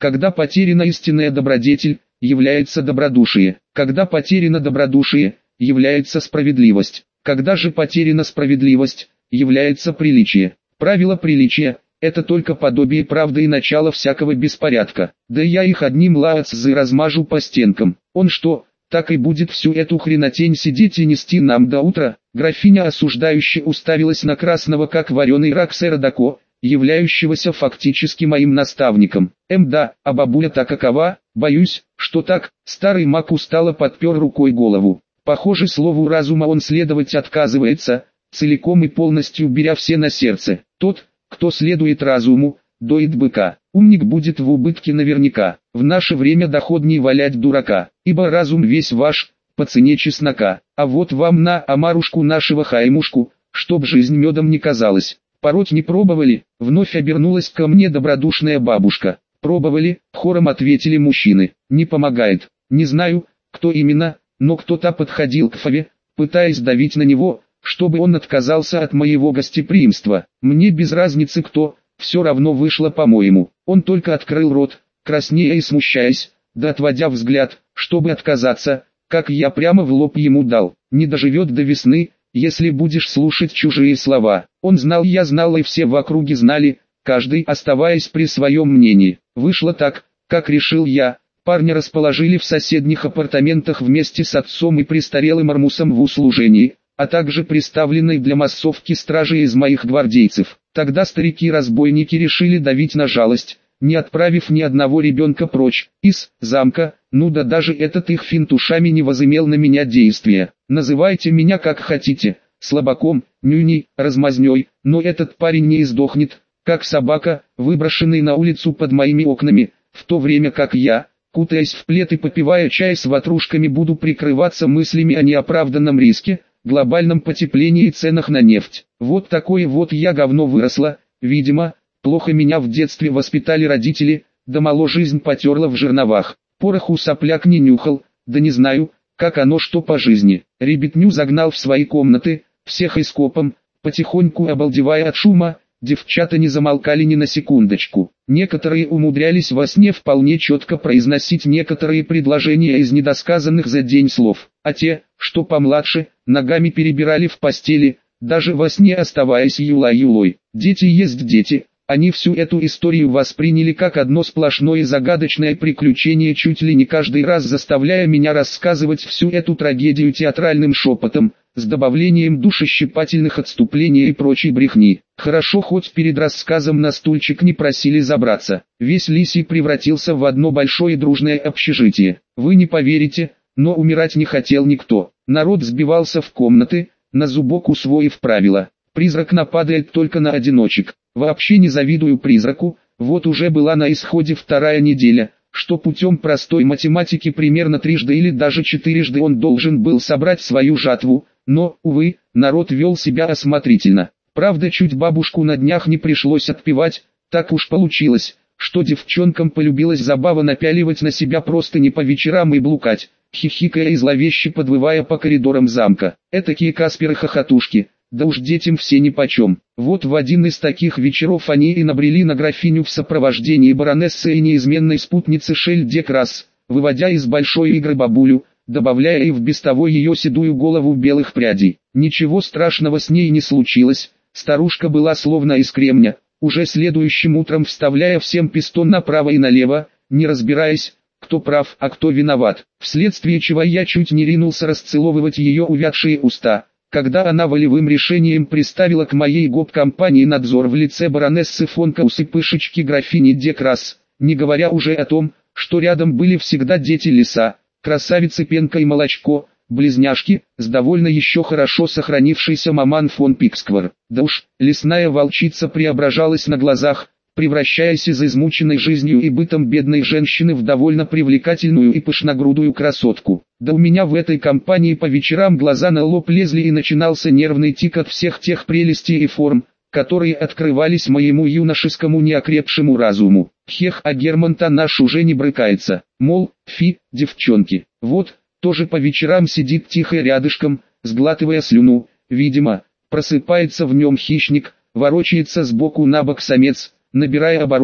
Когда потеряна истинная добродетель, является добродушие. Когда потеряна добродушие, является справедливость. Когда же потеряна справедливость, является приличие. Правило приличия – это только подобие правды и начало всякого беспорядка. Да я их одним лаацзы размажу по стенкам. Он что, так и будет всю эту хренотень сидеть и нести нам до утра? Графиня осуждающе уставилась на красного как вареный рак сэра Дако, являющегося фактически моим наставником. Да, а бабуля-то какова? Боюсь, что так. Старый маг устало подпер рукой голову. Похоже, слову разума он следовать отказывается, целиком и полностью беря все на сердце. Тот, кто следует разуму, доит быка. Умник будет в убытке наверняка. В наше время доходнее валять дурака, ибо разум весь ваш, по цене чеснока. А вот вам на омарушку нашего хаймушку, чтоб жизнь медом не казалась. Пороть не пробовали? Вновь обернулась ко мне добродушная бабушка. Пробовали, хором ответили мужчины. Не помогает. Не знаю, кто именно, но кто-то подходил к Фаве, пытаясь давить на него, чтобы он отказался от моего гостеприимства. Мне без разницы кто, все равно вышло по-моему. Он только открыл рот, краснея и смущаясь, да отводя взгляд, чтобы отказаться, как я прямо в лоб ему дал. Не доживет до весны, если будешь слушать чужие слова. Он знал, я знал, и все в округе знали, каждый оставаясь при своем мнении. Вышло так, как решил я. Парня расположили в соседних апартаментах вместе с отцом и престарелым армусом в услужении, а также приставленной для массовки стражи из моих гвардейцев. Тогда старики-разбойники решили давить на жалость, не отправив ни одного ребенка прочь из замка. Ну да даже этот их финт ушами не возымел на меня действия. Называйте меня как хотите, слабаком, нюней, размазней, но этот парень не издохнет, как собака, выброшенный на улицу под моими окнами, в то время как я, кутаясь в плед и попивая чай с ватрушками, буду прикрываться мыслями о неоправданном риске, глобальном потеплении и ценах на нефть. Вот такое вот я говно выросла, видимо, плохо меня в детстве воспитали родители, да мало жизнь потерла в жерновах. Пороху сопляк не нюхал, да не знаю, как оно что по жизни. Ребятню загнал в свои комнаты, всех ископом, потихоньку обалдевая от шума. Девчата не замолкали ни на секундочку. Некоторые умудрялись во сне вполне четко произносить некоторые предложения из недосказанных за день слов, а те, что помладше, ногами перебирали в постели, даже во сне оставаясь юла-юлой. Дети есть дети. Они всю эту историю восприняли как одно сплошное загадочное приключение, чуть ли не каждый раз заставляя меня рассказывать всю эту трагедию театральным шепотом, с добавлением душещипательных отступлений и прочей брехни. Хорошо, хоть перед рассказом на стульчик не просили забраться. Весь Лисий превратился в одно большое дружное общежитие. Вы не поверите, но умирать не хотел никто. Народ сбивался в комнаты, на зубок усвоив правила. Призрак нападает только на одиночек. Вообще не завидую призраку, вот уже была на исходе вторая неделя, что путем простой математики примерно трижды или даже четырежды он должен был собрать свою жатву, но, увы, народ вел себя осмотрительно. Правда, чуть бабушку на днях не пришлось отпевать, так уж получилось, что девчонкам полюбилась забава напяливать на себя простыни по вечерам и блукать, хихикая и зловеще подвывая по коридорам замка. Этакие Касперы-хохотушки. Да уж детям все нипочем. Вот в один из таких вечеров они и набрели на графиню в сопровождении баронессы и неизменной спутницы Шель де Крас, выводя из большой игры бабулю, добавляя и в без того ее седую голову белых прядей. Ничего страшного с ней не случилось, старушка была словно из кремня, уже следующим утром вставляя всем пистон направо и налево, не разбираясь, кто прав, а кто виноват, вследствие чего я чуть не ринулся расцеловывать ее увядшие уста, когда она волевым решением приставила к моей гоп-компании надзор в лице баронессы фон Каус и пышечки графини де Крас, не говоря уже о том, что рядом были всегда дети лиса, красавицы Пенка и Молочко, близняшки, с довольно еще хорошо сохранившейся маман фон Пиксквар. Да уж, лесная волчица преображалась на глазах, превращаясь из измученной жизнью и бытом бедной женщины в довольно привлекательную и пышногрудую красотку. Да у меня в этой компании по вечерам глаза на лоб лезли и начинался нервный тик от всех тех прелестей и форм, которые открывались моему юношескому неокрепшему разуму. Хех, а Герман-то наш уже не брыкается, мол, фи, девчонки, вот, тоже по вечерам сидит тихо рядышком, сглатывая слюну, видимо, просыпается в нем хищник, ворочается сбоку на бок самец, набирая обороты,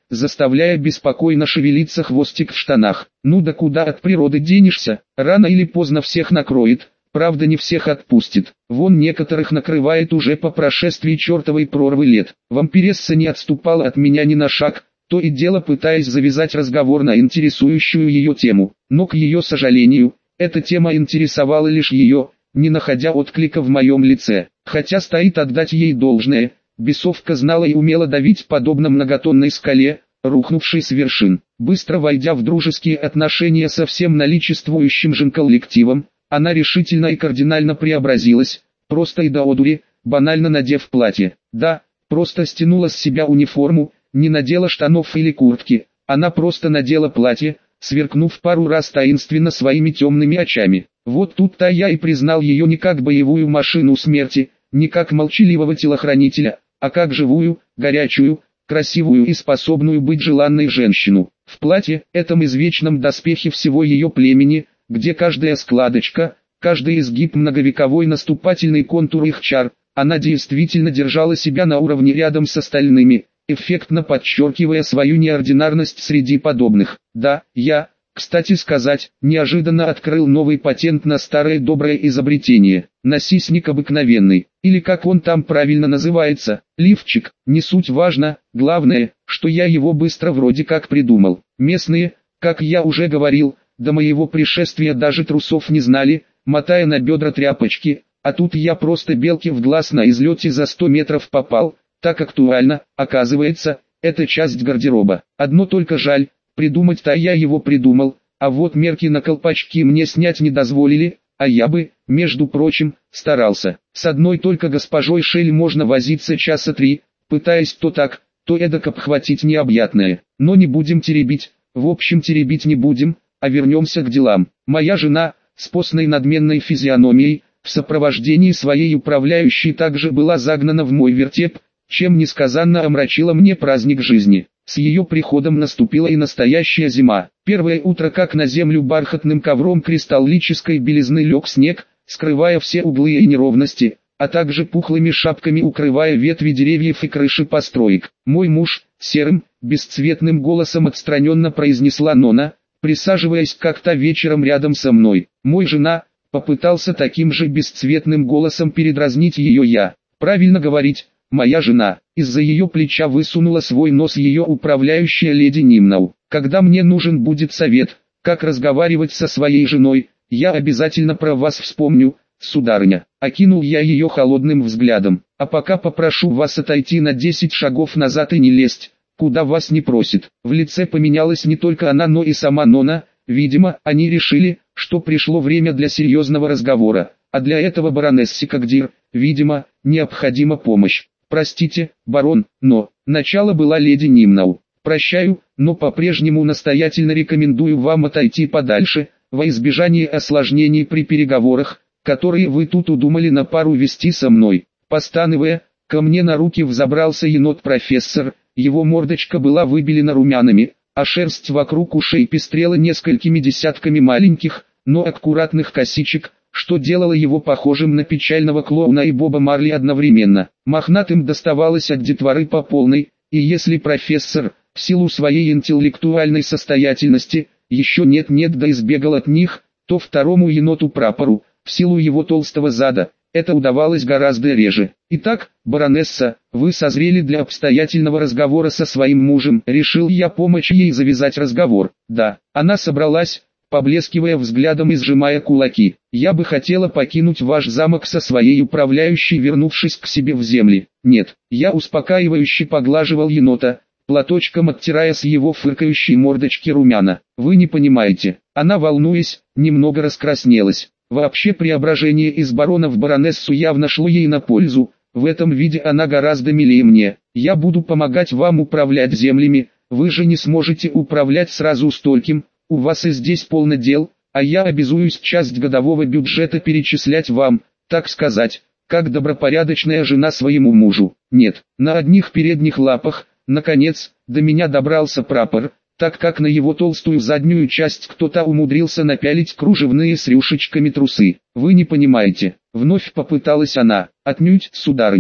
заставляя беспокойно шевелиться хвостик в штанах. Ну да куда от природы денешься, рано или поздно всех накроет, правда не всех отпустит. Вон некоторых накрывает уже по прошествии чертовой прорвы лет. Вампиресса не отступала от меня ни на шаг, то и дело пытаясь завязать разговор на интересующую ее тему. Но к ее сожалению, эта тема интересовала лишь ее, не находя отклика в моем лице. Хотя стоит отдать ей должное, бесовка знала и умела давить подобно многотонной скале, рухнувшей с вершин. Быстро войдя в дружеские отношения со всем наличествующим же коллективом, она решительно и кардинально преобразилась, просто и до одури, банально надев платье. Да, просто стянула с себя униформу, не надела штанов или куртки, она просто надела платье, сверкнув пару раз таинственно своими темными очами. Вот тут-то я и признал ее не как боевую машину смерти, не как молчаливого телохранителя, а как живую, горячую, красивую и способную быть желанной женщину. В платье, этом извечном доспехе всего ее племени, где каждая складочка, каждый изгиб многовековой наступательный контур их чар, она действительно держала себя на уровне рядом с остальными, эффектно подчеркивая свою неординарность среди подобных. Да, я, кстати сказать, неожиданно открыл новый патент на старое доброе изобретение. Носисник обыкновенный, или как он там правильно называется, лифчик, не суть важно, главное, что я его быстро вроде как придумал. Местные, как я уже говорил, до моего пришествия даже трусов не знали, мотая на бедра тряпочки, а тут я просто белке в глаз на излете за 100 метров попал. Так актуально, оказывается, это часть гардероба. Одно только жаль, придумать-то я его придумал, а вот мерки на колпачки мне снять не дозволили, а я бы, между прочим, старался. С одной только госпожой Шель можно возиться часа 3, пытаясь то так, то эдак обхватить необъятное. Но не будем теребить, в общем теребить не будем, а вернемся к делам. Моя жена, с постной надменной физиономией, в сопровождении своей управляющей также была загнана в мой вертеп, чем несказанно омрачила мне праздник жизни. С ее приходом наступила и настоящая зима. Первое утро как на землю бархатным ковром кристаллической белизны лег снег, скрывая все углы и неровности, а также пухлыми шапками укрывая ветви деревьев и крыши построек. Мой муж, серым, бесцветным голосом отстраненно произнесла Нона, присаживаясь как-то вечером рядом со мной. Мой жена, попытался таким же бесцветным голосом передразнить ее я. Правильно говорить, моя жена. Из-за ее плеча высунула свой нос ее управляющая леди Нимнау. Когда мне нужен будет совет, как разговаривать со своей женой, я обязательно про вас вспомню, сударыня. Окинул я ее холодным взглядом. А пока попрошу вас отойти на 10 шагов назад и не лезть, куда вас не просит. В лице поменялась не только она, но и сама Нона. Видимо, они решили, что пришло время для серьезного разговора, а для этого баронессе Кагдир, видимо, необходима помощь. Простите, барон, но начало была леди Нимнау. Прощаю, но по-прежнему настоятельно рекомендую вам отойти подальше, во избежание осложнений при переговорах, которые вы тут удумали на пару вести со мной. Постанывая, ко мне на руки взобрался енот-профессор, его мордочка была выбелена румянами, а шерсть вокруг ушей пестрела несколькими десятками маленьких, но аккуратных косичек, что делало его похожим на печального клоуна и Боба Марли одновременно. Мохнатым доставалось от детворы по полной, и если профессор, в силу своей интеллектуальной состоятельности, еще нет-нет да избегал от них, то второму еноту-прапору, в силу его толстого зада, это удавалось гораздо реже. Итак, баронесса, вы созрели для обстоятельного разговора со своим мужем. Решил я помочь ей завязать разговор. Да, она собралась, поблескивая взглядом и сжимая кулаки. Я бы хотела покинуть ваш замок со своей управляющей, вернувшись к себе в земли. Нет, я успокаивающе поглаживал енота, платочком оттирая с его фыркающей мордочки румяна. Вы не понимаете. Она, волнуясь, немного раскраснелась. Вообще преображение из барона в баронессу явно шло ей на пользу. В этом виде она гораздо милее мне. Я буду помогать вам управлять землями. Вы же не сможете управлять сразу стольким. У вас и здесь полно дел, а я обязуюсь часть годового бюджета перечислять вам, так сказать, как добропорядочная жена своему мужу. Нет, на одних передних лапах, наконец, до меня добрался прапор, так как на его толстую заднюю часть кто-то умудрился напялить кружевные с рюшечками трусы. Вы не понимаете, вновь попыталась она. Отнюдь, сударыня.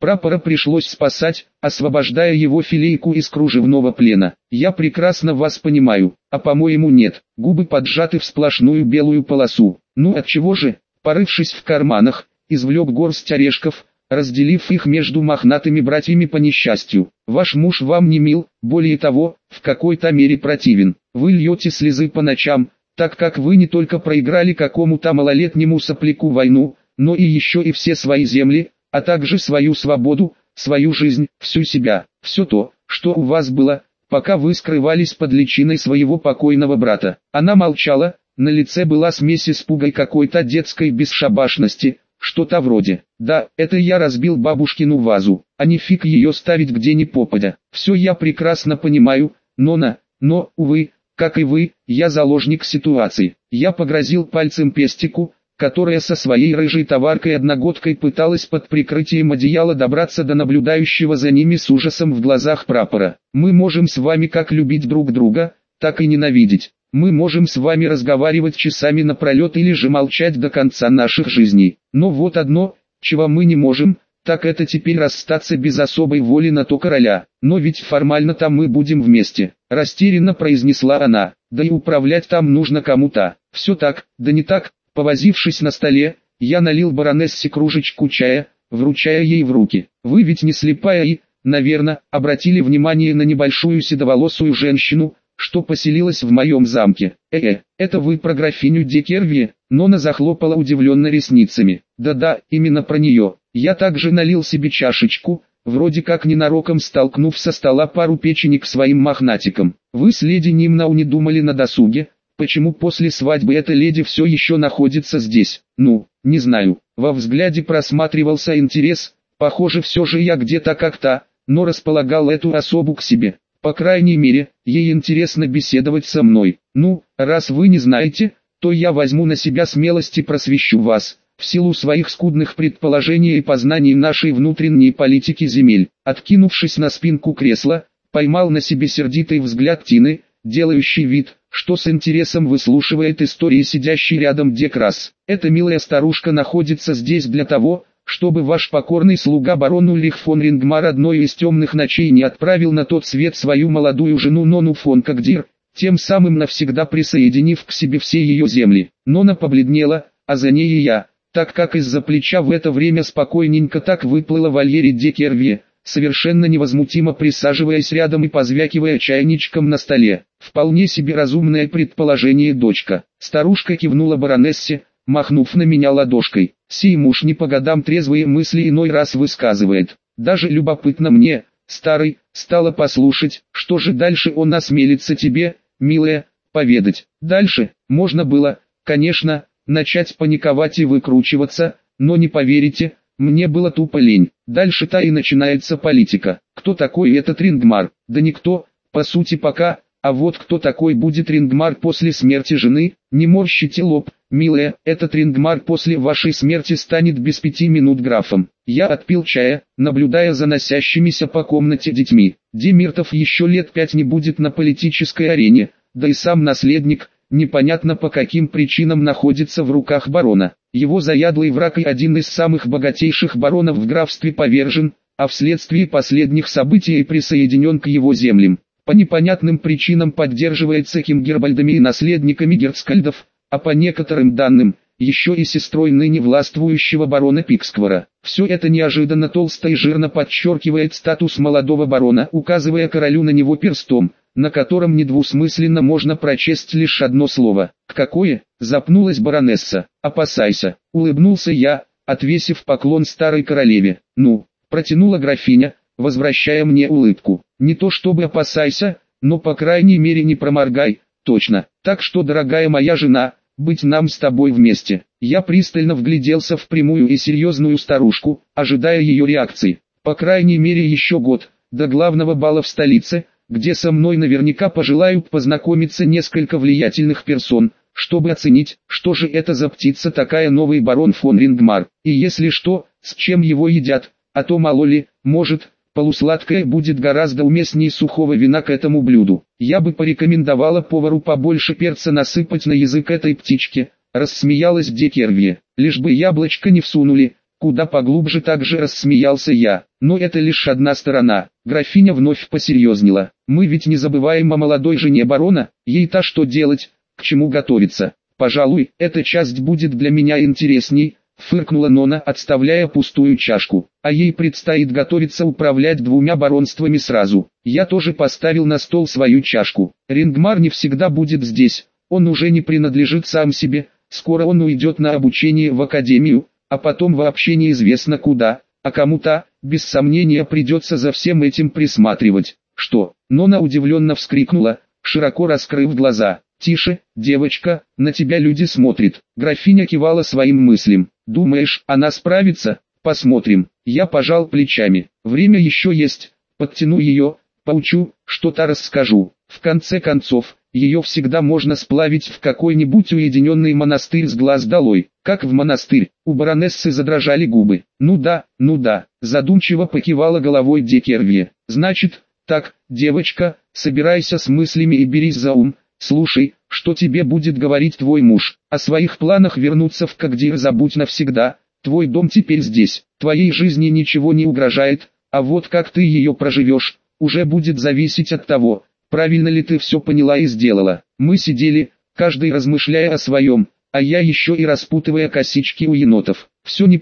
Прапора пришлось спасать, освобождая его филейку из кружевного плена. Я прекрасно вас понимаю, а по-моему нет. Губы поджаты в сплошную белую полосу. Ну отчего же, порывшись в карманах, извлек горсть орешков, разделив их между мохнатыми братьями по несчастью. Ваш муж вам не мил, более того, в какой-то мере противен. Вы льете слезы по ночам, так как вы не только проиграли какому-то малолетнему сопляку войну, но и еще и все свои земли, а также свою свободу, свою жизнь, всю себя, все то, что у вас было, пока вы скрывались под личиной своего покойного брата. Она молчала, на лице была смесь испуга и какой-то детской бесшабашности, что-то вроде: «Да, это я разбил бабушкину вазу, а не фиг ее ставить где ни попадя. Все я прекрасно понимаю, но, увы, как и вы, я заложник ситуации». Я погрозил пальцем пестику, которая со своей рыжей товаркой-одногодкой пыталась под прикрытием одеяла добраться до наблюдающего за ними с ужасом в глазах прапора. «Мы можем с вами как любить друг друга, так и ненавидеть. Мы можем с вами разговаривать часами напролет или же молчать до конца наших жизней. Но вот одно, чего мы не можем, так это теперь расстаться без особой воли на то короля. Но ведь формально-то мы будем вместе», — растерянно произнесла она. «Да и управлять там нужно кому-то». «Все так, да не так». Повозившись на столе, я налил баронессе кружечку чая, вручая ей в руки. «Вы ведь не слепая и, наверное, обратили внимание на небольшую седоволосую женщину, что поселилась в моем замке. Это вы про графиню де Керви?» Нона захлопала удивленно ресницами. «Да-да, именно про нее». Я также налил себе чашечку, вроде как ненароком столкнув со стола пару печенек своим мохнатиком. «Вы с леди Нимнау не думали на досуге? Почему после свадьбы эта леди все еще находится здесь? Ну, не знаю». Во взгляде просматривался интерес, похоже все же я где-то как-то, но располагал эту особу к себе. По крайней мере, ей интересно беседовать со мной. «Ну, раз вы не знаете, то я возьму на себя смелость и просвещу вас, в силу своих скудных предположений и познаний нашей внутренней политики земель». Откинувшись на спинку кресла, поймал на себе сердитый взгляд Тины, делающий вид, что с интересом выслушивает истории сидящей рядом Декрас. «Эта милая старушка находится здесь для того, чтобы ваш покорный слуга барон Ульрих фон Рингмар одной из темных ночей не отправил на тот свет свою молодую жену Нону фон Кагдир, тем самым навсегда присоединив к себе все ее земли». Нона побледнела, а за ней и я, так как из-за плеча в это время спокойненько так выплыла Вальери де Керви, совершенно невозмутимо присаживаясь рядом и позвякивая чайничком на столе. «Вполне себе разумное предположение, дочка». Старушка кивнула баронессе, махнув на меня ладошкой. «Сей муж не по годам трезвые мысли иной раз высказывает. Даже любопытно мне, старый, стало послушать, что же дальше он осмелится тебе, милая, поведать». Дальше можно было, конечно, начать паниковать и выкручиваться, но не поверите, мне было тупо лень. Дальше-то и начинается политика. Кто такой этот Рингмар? Да никто, по сути пока, а вот кто такой будет Рингмар после смерти жены? Не морщите лоб, милая, этот Рингмар после вашей смерти станет без 5 минут графом. Я отпил чая, наблюдая за носящимися по комнате детьми. Демиртов еще лет 5 не будет на политической арене, да и сам наследник, непонятно по каким причинам находится в руках барона. Его заядлый враг и один из самых богатейших баронов в графстве повержен, а вследствие последних событий присоединен к его землям. По непонятным причинам поддерживается Кингербальдами и наследниками Герцкальдов, а по некоторым данным, еще и сестрой ныне властвующего барона Пиксквара. Все это неожиданно толсто и жирно подчеркивает статус молодого барона, указывая королю на него перстом, на котором недвусмысленно можно прочесть лишь одно слово. «Какое?» — запнулась баронесса. «Опасайся», — улыбнулся я, отвесив поклон старой королеве. «Ну», — протянула графиня, возвращая мне улыбку. «Не то чтобы опасайся, но по крайней мере не проморгай, точно. Так что, дорогая моя жена, быть нам с тобой вместе». Я пристально вгляделся в прямую и серьезную старушку, ожидая ее реакции. По крайней мере еще год, до главного бала в столице, где со мной наверняка пожелают познакомиться несколько влиятельных персон, чтобы оценить, что же это за птица такая новый барон фон Рингмар, и если что, с чем его едят, а то мало ли, может, полусладкое будет гораздо уместнее сухого вина к этому блюду. Я бы порекомендовала повару побольше перца насыпать на язык этой птички, рассмеялась де Керви. «Лишь бы яблочко не всунули, куда поглубже, также рассмеялся я. Но это лишь одна сторона. Графиня вновь посерьезнела. Мы ведь не забываем о молодой жене барона, ей-то что делать, к чему готовиться. Пожалуй, эта часть будет для меня интересней, фыркнула Нона, отставляя пустую чашку. А ей предстоит готовиться управлять 2 баронствами сразу. Я тоже поставил на стол свою чашку. Рингмар не всегда будет здесь, он уже не принадлежит сам себе, скоро он уйдет на обучение в академию, а потом вообще неизвестно куда, а кому-то, без сомнения, придется за всем этим присматривать. Что? Нона удивленно вскрикнула, широко раскрыв глаза. «Тише, девочка, на тебя люди смотрят». Графиня кивала своим мыслям. «Думаешь, она справится? Посмотрим». Я пожал плечами. «Время еще есть, подтяну ее, поучу, что-то расскажу. В конце концов, ее всегда можно сплавить в какой-нибудь уединенный монастырь с глаз долой». «Как в монастырь?» У баронессы задрожали губы. ну да», задумчиво покивала головой Декервье. «Значит, так, девочка, собирайся с мыслями и берись за ум. Слушай, что тебе будет говорить твой муж. О своих планах вернуться в Кагдир забудь навсегда. Твой дом теперь здесь. Твоей жизни ничего не угрожает, а вот как ты ее проживешь, уже будет зависеть от того, правильно ли ты все поняла и сделала». Мы сидели, каждый размышляя о своем, а я еще и распутывая косички у енотов. Все не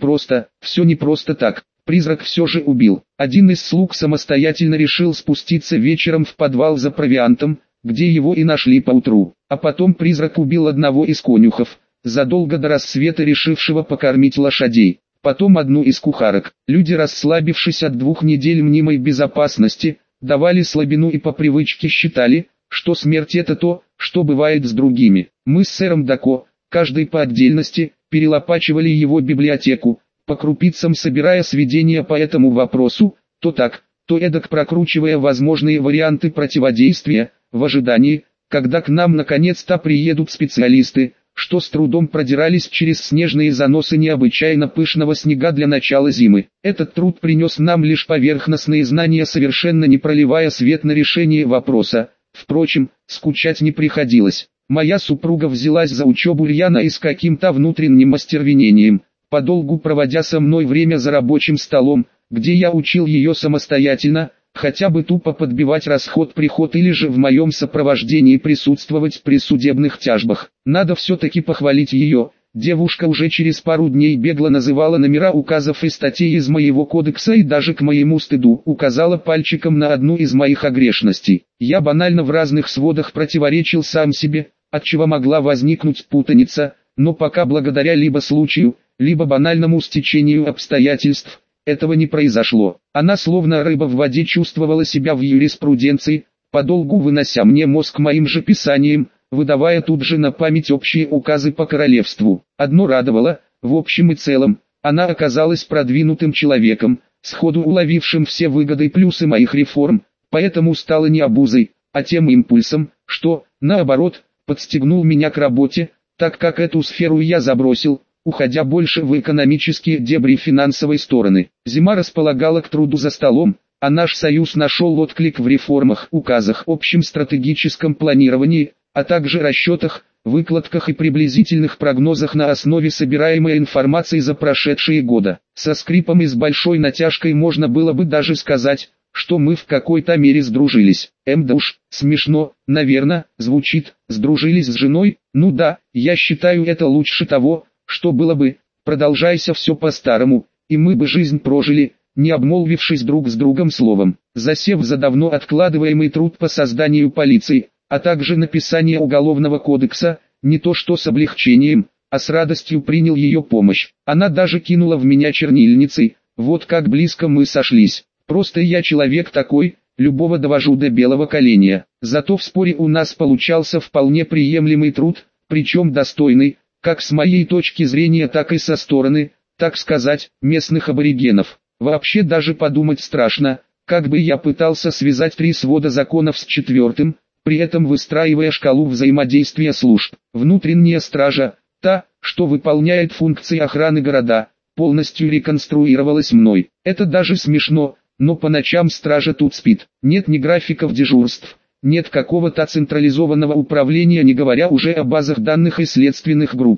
просто так. Призрак все же убил. Один из слуг самостоятельно решил спуститься вечером в подвал за провиантом, где его и нашли поутру. А потом призрак убил одного из конюхов, задолго до рассвета решившего покормить лошадей. Потом одну из кухарок. Люди, расслабившись от 2 недель мнимой безопасности, давали слабину и по привычке считали, что смерть это то, что бывает с другими. Мы с сэром Дако, каждый по отдельности, перелопачивали его библиотеку, по крупицам собирая сведения по этому вопросу, то так, то эдак прокручивая возможные варианты противодействия, в ожидании, когда к нам наконец-то приедут специалисты, что с трудом продирались через снежные заносы необычайно пышного снега для начала зимы. Этот труд принес нам лишь поверхностные знания, совершенно не проливая свет на решение вопроса. Впрочем, скучать не приходилось. Моя супруга взялась за учебу рьяно и с каким-то внутренним остервенением, подолгу проводя со мной время за рабочим столом, где я учил ее самостоятельно, хотя бы тупо подбивать расход-приход или же в моем сопровождении присутствовать при судебных тяжбах. Надо все-таки похвалить ее. Девушка уже через пару дней бегло называла номера указов и статей из моего кодекса и даже к моему стыду указала пальчиком на одну из моих огрешностей. Я банально в разных сводах противоречил сам себе, отчего могла возникнуть путаница, но пока благодаря либо случаю, либо банальному стечению обстоятельств, этого не произошло. Она словно рыба в воде чувствовала себя в юриспруденции, подолгу вынося мне мозг моим же писанием, выдавая тут же на память общие указы по королевству. Одно радовало, в общем и целом, она оказалась продвинутым человеком, сходу уловившим все выгоды и плюсы моих реформ, поэтому стала не обузой, а тем импульсом, что, наоборот, подстегнул меня к работе, так как эту сферу я забросил, уходя больше в экономические дебри финансовой стороны. Зима располагала к труду за столом, а наш союз нашел отклик в реформах, указах, общем стратегическом планировании, а также расчетах, выкладках и приблизительных прогнозах на основе собираемой информации за прошедшие годы. Со скрипом и с большой натяжкой можно было бы даже сказать, что мы в какой-то мере сдружились. Да уж, смешно, наверное, звучит, сдружились с женой, ну да, я считаю это лучше того, что было бы, продолжайся все по-старому, и мы бы жизнь прожили, не обмолвившись друг с другом словом. Засев за давно откладываемый труд по созданию полиции, а также написание уголовного кодекса, не то что с облегчением, а с радостью принял ее помощь. Она даже кинула в меня чернильницей, вот как близко мы сошлись. Просто я человек такой, любого довожу до белого коленя. Зато в споре у нас получался вполне приемлемый труд, причем достойный, как с моей точки зрения, так и со стороны, так сказать, местных аборигенов. Вообще даже подумать страшно, как бы я пытался связать 3 свода законов с 4-м, при этом выстраивая шкалу взаимодействия служб. Внутренняя стража, та, что выполняет функции охраны города, полностью реконструировалась мной. Это даже смешно, но по ночам стража тут спит. Нет ни графиков дежурств, нет какого-то централизованного управления, не говоря уже о базах данных и следственных группах.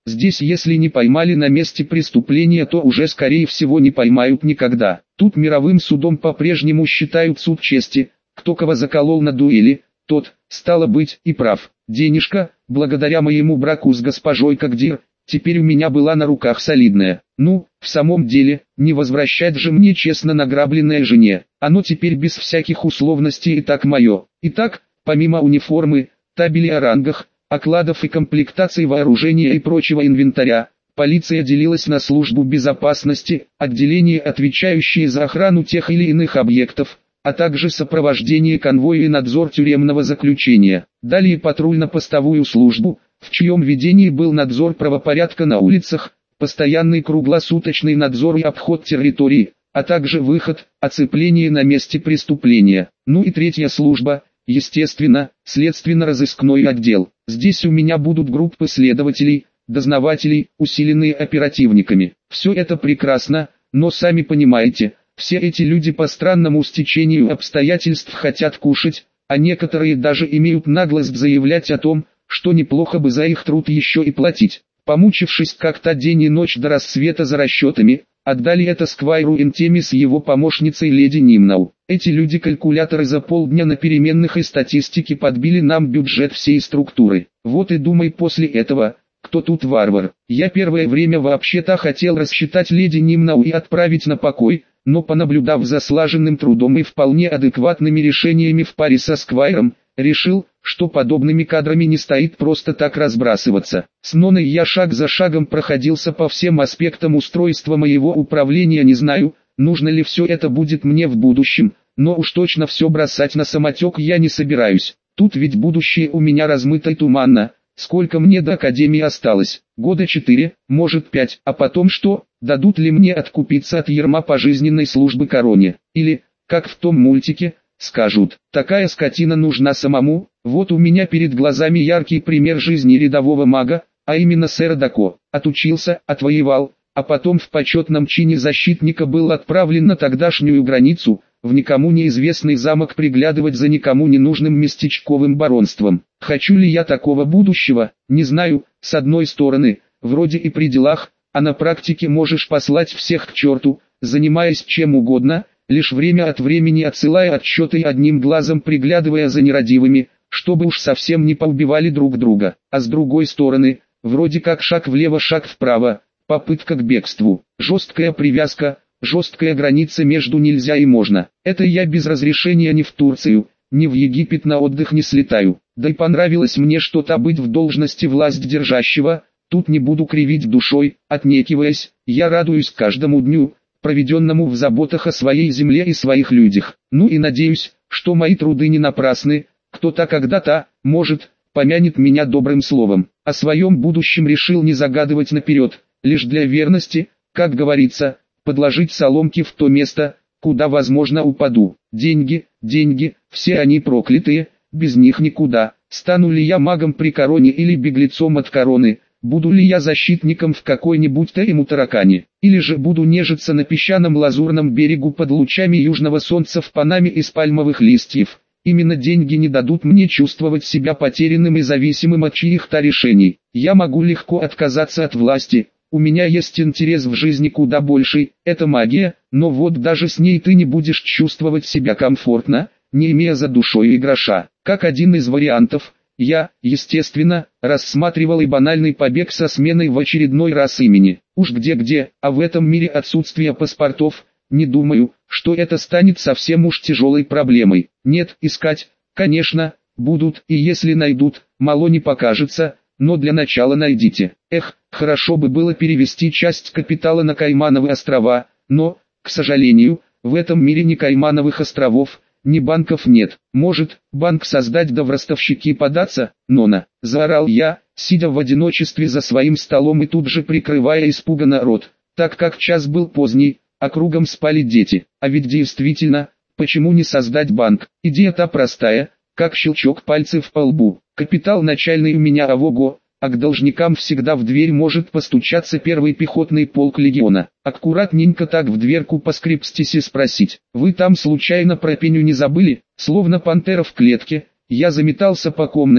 Здесь если не поймали на месте преступления, то уже скорее всего не поймают никогда. Тут мировым судом по-прежнему считают суд чести, кто кого заколол на дуэли, тот, стало быть, и прав. Денежка, благодаря моему браку с госпожой Кагдир, теперь у меня была на руках солидная. Ну, в самом деле, не возвращать же мне честно награбленное жене. Оно теперь без всяких условностей и так мое. Итак, помимо униформы, табелей о рангах, окладов и комплектаций вооружения и прочего инвентаря, полиция делилась на службу безопасности, отделение, отвечающее за охрану тех или иных объектов, а также сопровождение конвоя и надзор тюремного заключения. Далее патрульно-постовую службу, в чьем ведении был надзор правопорядка на улицах, постоянный круглосуточный надзор и обход территории, а также выход, оцепление на месте преступления. Ну и третья служба, естественно, следственно-розыскной отдел. Здесь у меня будут группы следователей, дознавателей, усиленные оперативниками. Все это прекрасно, но сами понимаете, все эти люди по странному стечению обстоятельств хотят кушать, а некоторые даже имеют наглость заявлять о том, что неплохо бы за их труд еще и платить. Помучившись как-то день и ночь до рассвета за расчетами, отдали это Сквайру Энтеми с его помощницей леди Нимнау. Эти люди-калькуляторы за полдня на переменных и статистике подбили нам бюджет всей структуры. Вот и думай после этого, кто тут варвар. Я первое время вообще-то хотел рассчитать леди Нимнау и отправить на покой, но понаблюдав за слаженным трудом и вполне адекватными решениями в паре со Сквайром, решил, что подобными кадрами не стоит просто так разбрасываться. С Ноной я шаг за шагом проходился по всем аспектам устройства моего управления, не знаю, нужно ли все это будет мне в будущем, но уж точно все бросать на самотек я не собираюсь. Тут ведь будущее у меня размыто и туманно. Сколько мне до академии осталось? Года 4, может 5, а потом что? Дадут ли мне откупиться от ярма пожизненной службы короне? Или, как в том мультике, скажут, такая скотина нужна самому? Вот у меня перед глазами яркий пример жизни рядового мага, а именно сэра Дако. Отучился, отвоевал, а потом в почетном чине защитника был отправлен на тогдашнюю границу, в никому неизвестный замок приглядывать за никому ненужным местечковым баронством. Хочу ли я такого будущего? Не знаю. С одной стороны, вроде и при делах, а на практике можешь послать всех к черту, занимаясь чем угодно, лишь время от времени отсылая отчеты и одним глазом приглядывая за нерадивыми, чтобы уж совсем не поубивали друг друга. А с другой стороны, вроде как шаг влево, шаг вправо, попытка к бегству, жесткая привязка, жесткая граница между нельзя и можно. Это я без разрешения ни в Турцию, ни в Египет на отдых не слетаю. Да и понравилось мне что-то быть в должности власть держащего, тут не буду кривить душой, отнекиваясь, я радуюсь каждому дню, проведенному в заботах о своей земле и своих людях. Ну и надеюсь, что мои труды не напрасны, кто-то когда-то, может, помянет меня добрым словом. О своем будущем решил не загадывать наперед, лишь для верности, как говорится, подложить соломки в то место, куда возможно упаду. Деньги, деньги, все они проклятые, без них никуда. Стану ли я магом при короне или беглецом от короны? Буду ли я защитником в какой-нибудь Таракане? Или же буду нежиться на песчаном лазурном берегу под лучами южного солнца в панаме из пальмовых листьев? Именно деньги не дадут мне чувствовать себя потерянным и зависимым от чьих-то решений. Я могу легко отказаться от власти. У меня есть интерес в жизни куда больший, это магия, но вот даже с ней ты не будешь чувствовать себя комфортно, не имея за душой и гроша. Как один из вариантов, я, естественно, рассматривал и банальный побег со сменой в очередной раз имени. Уж где-где, а в этом мире отсутствие паспортов, не думаю, что это станет совсем уж тяжелой проблемой. Нет, искать, конечно, будут, и если найдут, мало не покажется, но для начала найдите. Эх, хорошо бы было перевести часть капитала на Каймановы острова, но, к сожалению, в этом мире ни Каймановых островов, ни банков нет. Может, банк создать да в ростовщики податься? Нона, заорал я, сидя в одиночестве за своим столом и тут же прикрывая испуганно рот, так как час был поздний, а кругом спали дети. А ведь действительно, почему не создать банк? Идея-то простая, как щелчок пальцев по лбу. Капитал начальный у меня ого-го, а к должникам всегда в дверь может постучаться первый пехотный полк легиона. Аккуратненько так в дверку поскрипстись и спросить: «Вы там случайно про пеню не забыли?» Словно пантера в клетке, я заметался по комнате,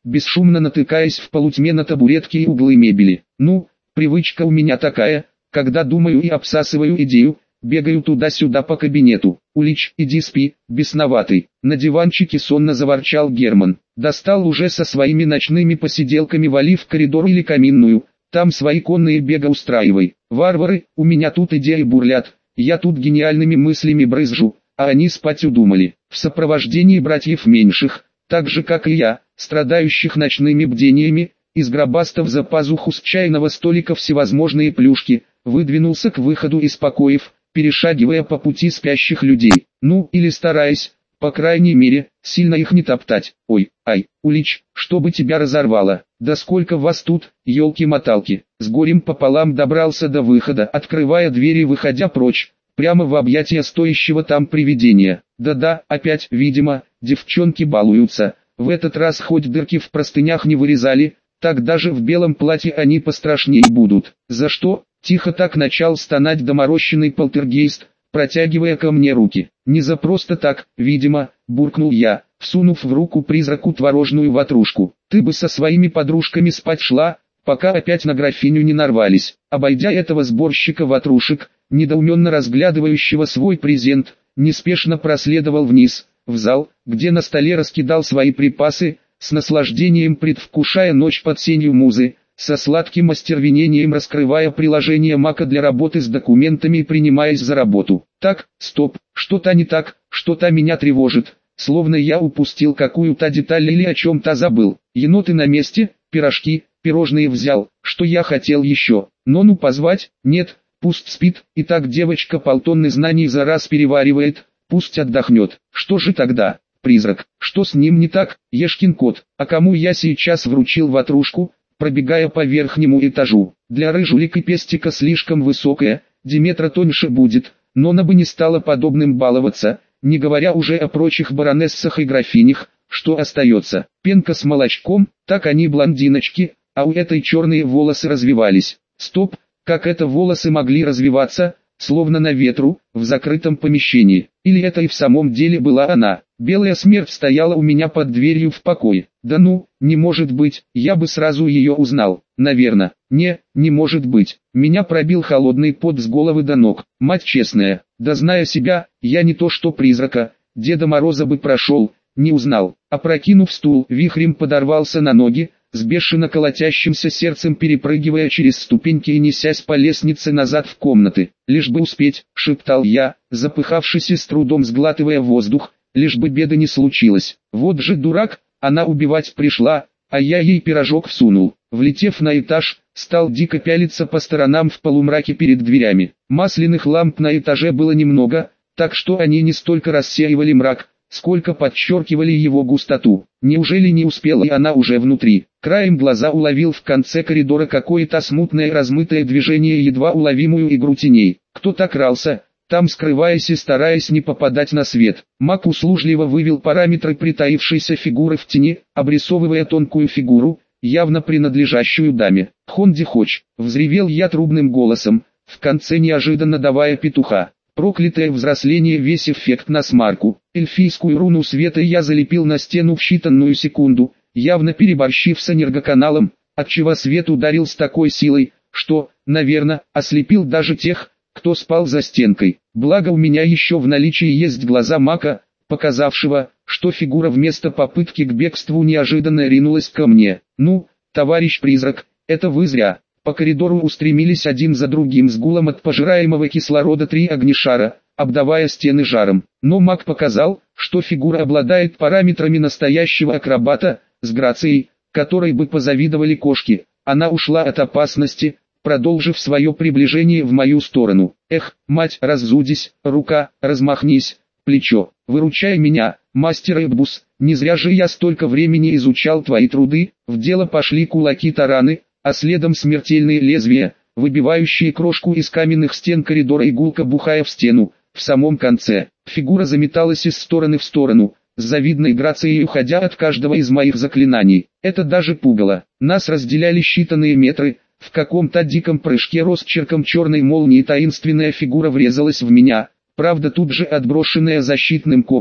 бесшумно натыкаясь в полутьме на табуретки и углы мебели. Ну, привычка у меня такая, когда думаю и обсасываю идею, бегаю туда-сюда по кабинету. Улич, иди спи, бесноватый. На диванчике сонно заворчал Герман. Достал уже со своими ночными посиделками, вали в коридор или каминную, там свои конные бега устраивай. Варвары, у меня тут идеи бурлят, я тут гениальными мыслями брызжу, а они спать удумали. В сопровождении братьев меньших, так же как и я, страдающих ночными бдениями, изгробастав за пазуху с чайного столика всевозможные плюшки, выдвинулся к выходу из покоев, перешагивая по пути спящих людей, ну или стараясь, по крайней мере, сильно их не топтать. Ой, ай, Улич, чтобы тебя разорвало, да сколько вас тут, елки-моталки. С горем пополам добрался до выхода, открывая двери и выходя прочь, прямо в объятия стоящего там привидения. Да-да, опять, видимо, девчонки балуются, в этот раз хоть дырки в простынях не вырезали, так даже в белом платье они пострашнее будут. За что? Тихо так начал стонать доморощенный полтергейст, протягивая ко мне руки. Не за просто так, видимо, буркнул я, всунув в руку призраку творожную ватрушку. Ты бы со своими подружками спать шла, пока опять на графиню не нарвались. Обойдя этого сборщика ватрушек, недоуменно разглядывающего свой презент, неспешно проследовал вниз, в зал, где на столе раскидал свои припасы, с наслаждением предвкушая ночь под сенью музы, со сладким остервенением раскрывая приложение Мака для работы с документами и принимаясь за работу. Так, стоп, что-то не так, что-то меня тревожит, словно я упустил какую-то деталь или о чем-то забыл. Еноты на месте, пирожки, пирожные взял, что я хотел еще. Нону позвать? Нет, пусть спит, и так девочка полтонны знаний за раз переваривает, пусть отдохнет. Что же тогда? Призрак, что с ним не так? Ешкин кот, а кому я сейчас вручил ватрушку? Пробегая по верхнему этажу. Для рыжулика пестика слишком высокая, Диметра тоньше будет, но она бы не стала подобным баловаться, не говоря уже о прочих баронессах и графинях, что остается. Пенка с молочком, так они блондиночки, а у этой черные волосы развивались. Стоп, как это волосы могли развиваться, словно на ветру, в закрытом помещении? Или это и в самом деле была она? Белая смерть стояла у меня под дверью в покое. Да ну, не может быть, я бы сразу ее узнал. Наверно. Не может быть. Меня пробил холодный пот с головы до ног. Мать честная, да зная себя, я не то что призрака, Деда Мороза бы прошел, не узнал. Опрокинув стул, вихрем подорвался на ноги, с бешено колотящимся сердцем перепрыгивая через ступеньки и несясь по лестнице назад в комнаты. «Лишь бы успеть», — шептал я, запыхавшись и с трудом сглатывая воздух, «лишь бы беда не случилось. Вот же дурак, она убивать пришла, а я ей пирожок всунул». Влетев на этаж, стал дико пялиться по сторонам в полумраке перед дверями. Масляных ламп на этаже было немного, так что они не столько рассеивали мрак, сколько подчеркивали его густоту. Неужели не успела и она уже внутри? Краем глаза уловил в конце коридора какое-то смутное размытое движение, едва уловимую игру теней. Кто-то крался, там скрываясь и стараясь не попадать на свет. Маг услужливо вывел параметры притаившейся фигуры в тени, обрисовывая тонкую фигуру, явно принадлежащую даме. «Хонди Хоч!» — взревел я трубным голосом, в конце неожиданно давая петуха. Проклятое взросление, весь эффект на смарку. Эльфийскую руну света я залепил на стену в считанную секунду, явно переборщив с энергоканалом, отчего свет ударил с такой силой, что, наверное, ослепил даже тех, кто спал за стенкой. Благо у меня еще в наличии есть глаза Мака, показавшего, что фигура вместо попытки к бегству неожиданно ринулась ко мне. «Ну, товарищ призрак, это вы зря». По коридору устремились один за другим с гулом от пожираемого кислорода 3 огнешара, обдавая стены жаром. Но маг показал, что фигура обладает параметрами настоящего акробата, с грацией, которой бы позавидовали кошки. Она ушла от опасности, продолжив свое приближение в мою сторону. «Эх, мать, раззудись, рука, размахнись, плечо, выручай меня, мастер Эббус, не зря же я столько времени изучал твои труды». В дело пошли кулаки-тараны, а следом смертельные лезвия, выбивающие крошку из каменных стен коридора и гулко бухая в стену. В самом конце, фигура заметалась из стороны в сторону, с завидной грацией уходя от каждого из моих заклинаний. Это даже пугало. Нас разделяли считанные метры, в каком-то диком прыжке росчерком черной молнии таинственная фигура врезалась в меня, правда тут же отброшенная защитным коконом,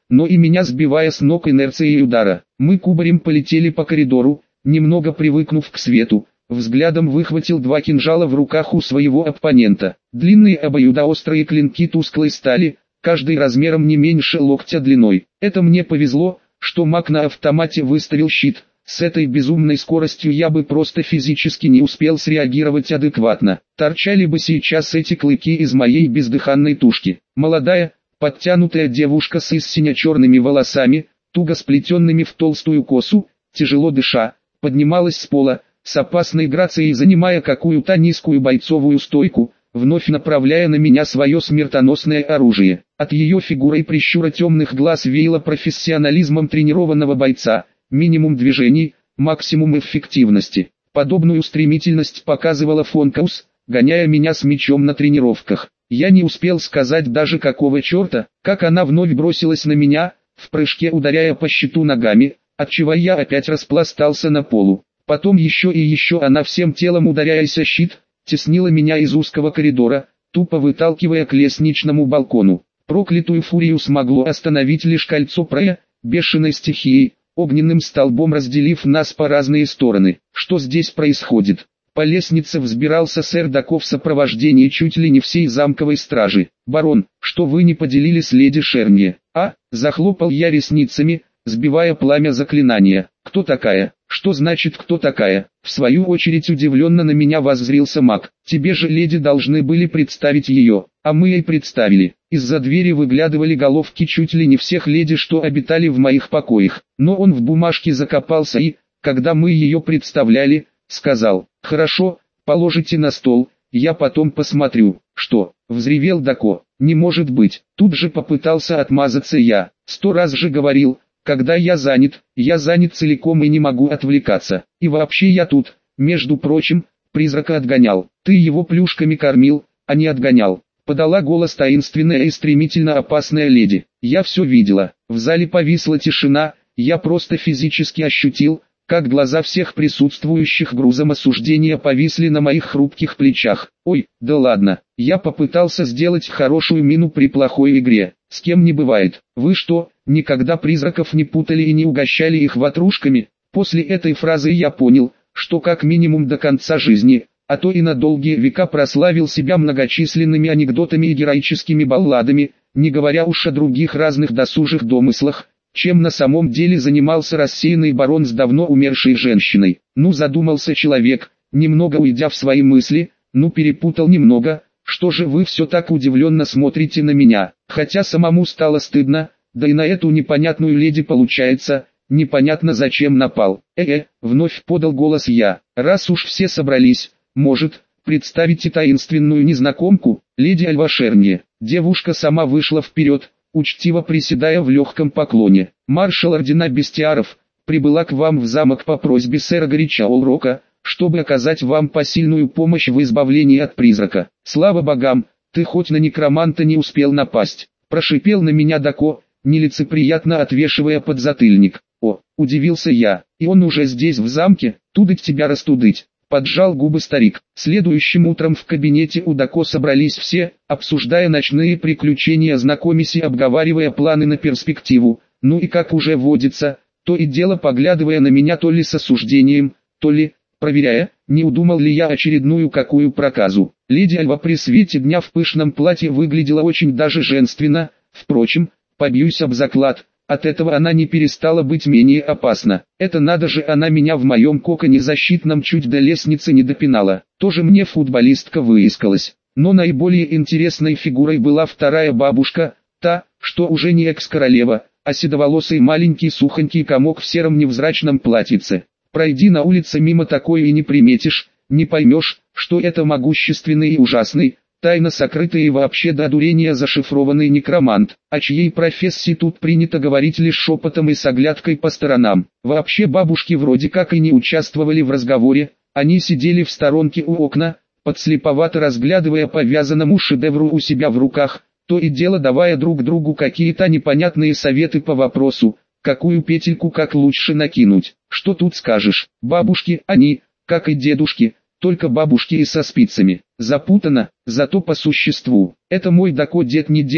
но и меня сбивая с ног инерцией удара. Мы кубарем полетели по коридору, немного привыкнув к свету. Взглядом выхватил два кинжала в руках у своего оппонента. Длинные обоюдоострые клинки тусклой стали, каждый размером не меньше локтя длиной. Это мне повезло, что маг на автомате выставил щит. С этой безумной скоростью я бы просто физически не успел среагировать адекватно. Торчали бы сейчас эти клыки из моей бездыханной тушки. Молодая, подтянутая девушка с сине-черными волосами, туго сплетенными в толстую косу, тяжело дыша, поднималась с пола, с опасной грацией занимая какую-то низкую бойцовую стойку, вновь направляя на меня свое смертоносное оружие. От ее фигуры и прищура темных глаз веяло профессионализмом тренированного бойца. Минимум движений, максимум эффективности. Подобную стремительность показывала Фонкаус, гоняя меня с мечом на тренировках. Я не успел сказать даже какого черта, как она вновь бросилась на меня, в прыжке ударяя по щиту ногами, отчего я опять распластался на полу. Потом еще и еще она всем телом ударяясь о щит, теснила меня из узкого коридора, тупо выталкивая к лестничному балкону. Проклятую фурию смогло остановить лишь кольцо Прея, бешеной стихией, огненным столбом разделив нас по разные стороны. Что здесь происходит? По лестнице взбирался сэр Дако в сопровождении чуть ли не всей замковой стражи. «Барон, что вы не поделили с леди Шернье?» Захлопал я ресницами, сбивая пламя заклинания. «Кто такая? Что значит кто такая?» В свою очередь удивленно на меня воззрился маг. «Тебе же леди должны были представить ее, а мы ей представили». Из-за двери выглядывали головки чуть ли не всех леди, что обитали в моих покоях. Но он в бумажке закопался и, когда мы ее представляли, сказал: «Хорошо, положите на стол, я потом посмотрю». «Что?» — взревел Дако. «Не может быть». Тут же попытался отмазаться я. 100 раз же говорил, когда я занят целиком и не могу отвлекаться. И вообще я тут, между прочим, призрака отгонял. Ты его плюшками кормил, а не отгонял. Подала голос таинственная и стремительно опасная леди. Я все видела. В зале повисла тишина, я просто физически ощутил, как глаза всех присутствующих грузом осуждения повисли на моих хрупких плечах. Ой, да ладно. Я попытался сделать хорошую мину при плохой игре. С кем не бывает. Вы что, никогда призраков не путали и не угощали их ватрушками? После этой фразы я понял, что как минимум до конца жизни, а то и на долгие века прославил себя многочисленными анекдотами и героическими балладами, не говоря уж о других разных досужих домыслах, чем на самом деле занимался рассеянный барон с давно умершей женщиной. Задумался человек, немного уйдя в свои мысли, перепутал немного. Что же вы все так удивленно смотрите на меня? Хотя самому стало стыдно, да и на эту непонятную леди получается, непонятно зачем напал. Вновь подал голос я. Раз уж все собрались, может, представите таинственную незнакомку, леди Альва Шернье. Девушка сама вышла вперед, учтиво приседая в легком поклоне. Маршал ордена бестиаров, прибыла к вам в замок по просьбе сэра Горяча Олрока, чтобы оказать вам посильную помощь в избавлении от призрака. Слава богам, ты хоть на некроманта не успел напасть. Прошипел на меня Дако, нелицеприятно отвешивая подзатыльник. О, удивился я, и он уже здесь в замке, тудыть тебя растудыть. Поджал губы старик. Следующим утром в кабинете у Дако собрались все, обсуждая ночные приключения, знакомясь и обговаривая планы на перспективу. И как уже водится, то и дело поглядывая на меня то ли с осуждением, то ли проверяя, не удумал ли я очередную какую проказу. Леди Альва при свете дня в пышном платье выглядела очень даже женственно, впрочем, побьюсь об заклад, от этого она не перестала быть менее опасна. Это надо же, она меня в моем коконе защитном чуть до лестницы не допинала. Тоже мне футболистка выискалась. Но наиболее интересной фигурой была вторая бабушка, та, что уже не экс-королева, а седоволосый маленький сухонький комок в сером невзрачном платьице. Пройди на улице мимо такой и не приметишь, не поймешь, что это могущественный и ужасный, тайно сокрытый и вообще до одурения зашифрованный некромант, о чьей профессии тут принято говорить лишь шепотом и с оглядкой по сторонам. Вообще бабушки вроде как и не участвовали в разговоре, они сидели в сторонке у окна, подслеповато разглядывая по вязаному шедевру у себя в руках, то и дело давая друг другу какие-то непонятные советы по вопросу, какую петельку как лучше накинуть. Что тут скажешь, бабушки, они, как и дедушки, только бабушки и со спицами. Запутано, зато по существу. Это мой Дако дед не дед,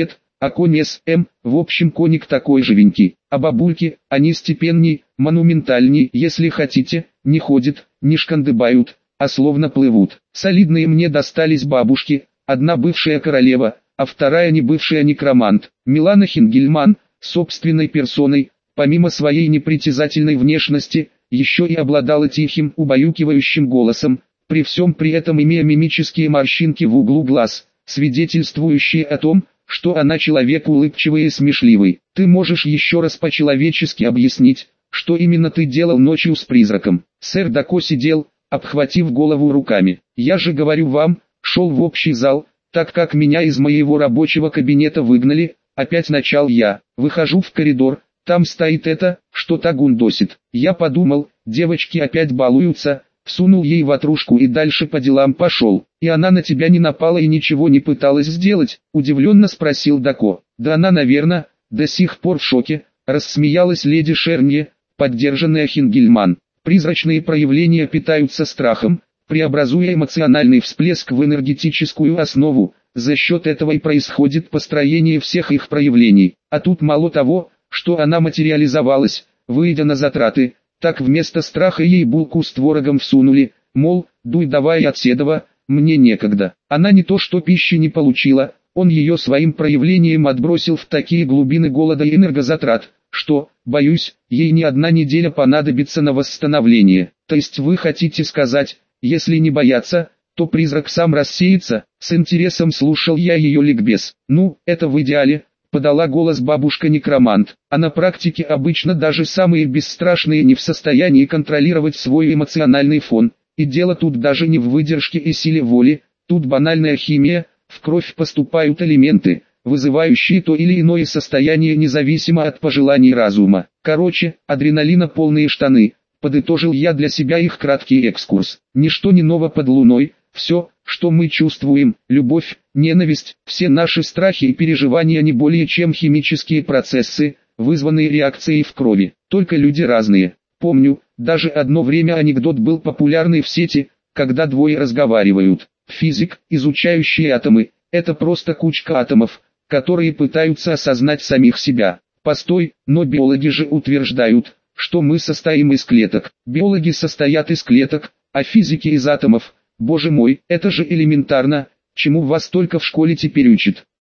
а конь в общем коник такой живенький, а бабульки, они степенней, монументальней, если хотите, не ходят, не шкандыбают, а словно плывут. Солидные мне достались бабушки, одна бывшая королева, а вторая не бывшая некромант. Милана Хингельман, собственной персоной, помимо своей непритязательной внешности, еще и обладала тихим, убаюкивающим голосом, при всем при этом имея мимические морщинки в углу глаз, свидетельствующие о том, что она человек улыбчивый и смешливый. Ты можешь еще раз по-человечески объяснить, что именно ты делал ночью с призраком? Сэр Дако сидел, обхватив голову руками. Я же говорю вам, шел в общий зал, так как меня из моего рабочего кабинета выгнали, опять начал я. Выхожу в коридор, там стоит это, что-то гундосит. Я подумал, девочки опять балуются, всунул ей ватрушку и дальше по делам пошел. И она на тебя не напала и ничего не пыталась сделать? Удивленно спросил Дако. Да она, наверное, до сих пор в шоке, рассмеялась леди Шернье, поддержанная Хингельман. Призрачные проявления питаются страхом, преобразуя эмоциональный всплеск в энергетическую основу, за счет этого и происходит построение всех их проявлений. А тут мало того, что она материализовалась, выйдя на затраты, так вместо страха ей булку с творогом всунули, мол, дуй давай от Седова, мне некогда. Она не то что пищи не получила, он ее своим проявлением отбросил в такие глубины голода и энергозатрат, что, боюсь, ей не одна неделя понадобится на восстановление. То есть вы хотите сказать, если не бояться, то призрак сам рассеется? С интересом слушал я ее ликбез. Ну, это в идеале, подала голос бабушка-некромант. А на практике обычно даже самые бесстрашные не в состоянии контролировать свой эмоциональный фон. И дело тут даже не в выдержке и силе воли, тут банальная химия, в кровь поступают элементы, вызывающие то или иное состояние независимо от пожеланий разума. Короче, адреналина полные штаны, подытожил я для себя их краткий экскурс. Ничто не ново под луной, все, что мы чувствуем, любовь, ненависть, все наши страхи и переживания не более чем химические процессы, вызванные реакцией в крови. Только люди разные. Помню, даже одно время анекдот был популярный в сети, когда двое разговаривают. Физик, изучающий атомы, это просто кучка атомов, которые пытаются осознать самих себя. Постой, но биологи же утверждают, что мы состоим из клеток. Биологи состоят из клеток, а физики из атомов. Боже мой, это же элементарно, чему вас только в школе теперь учат.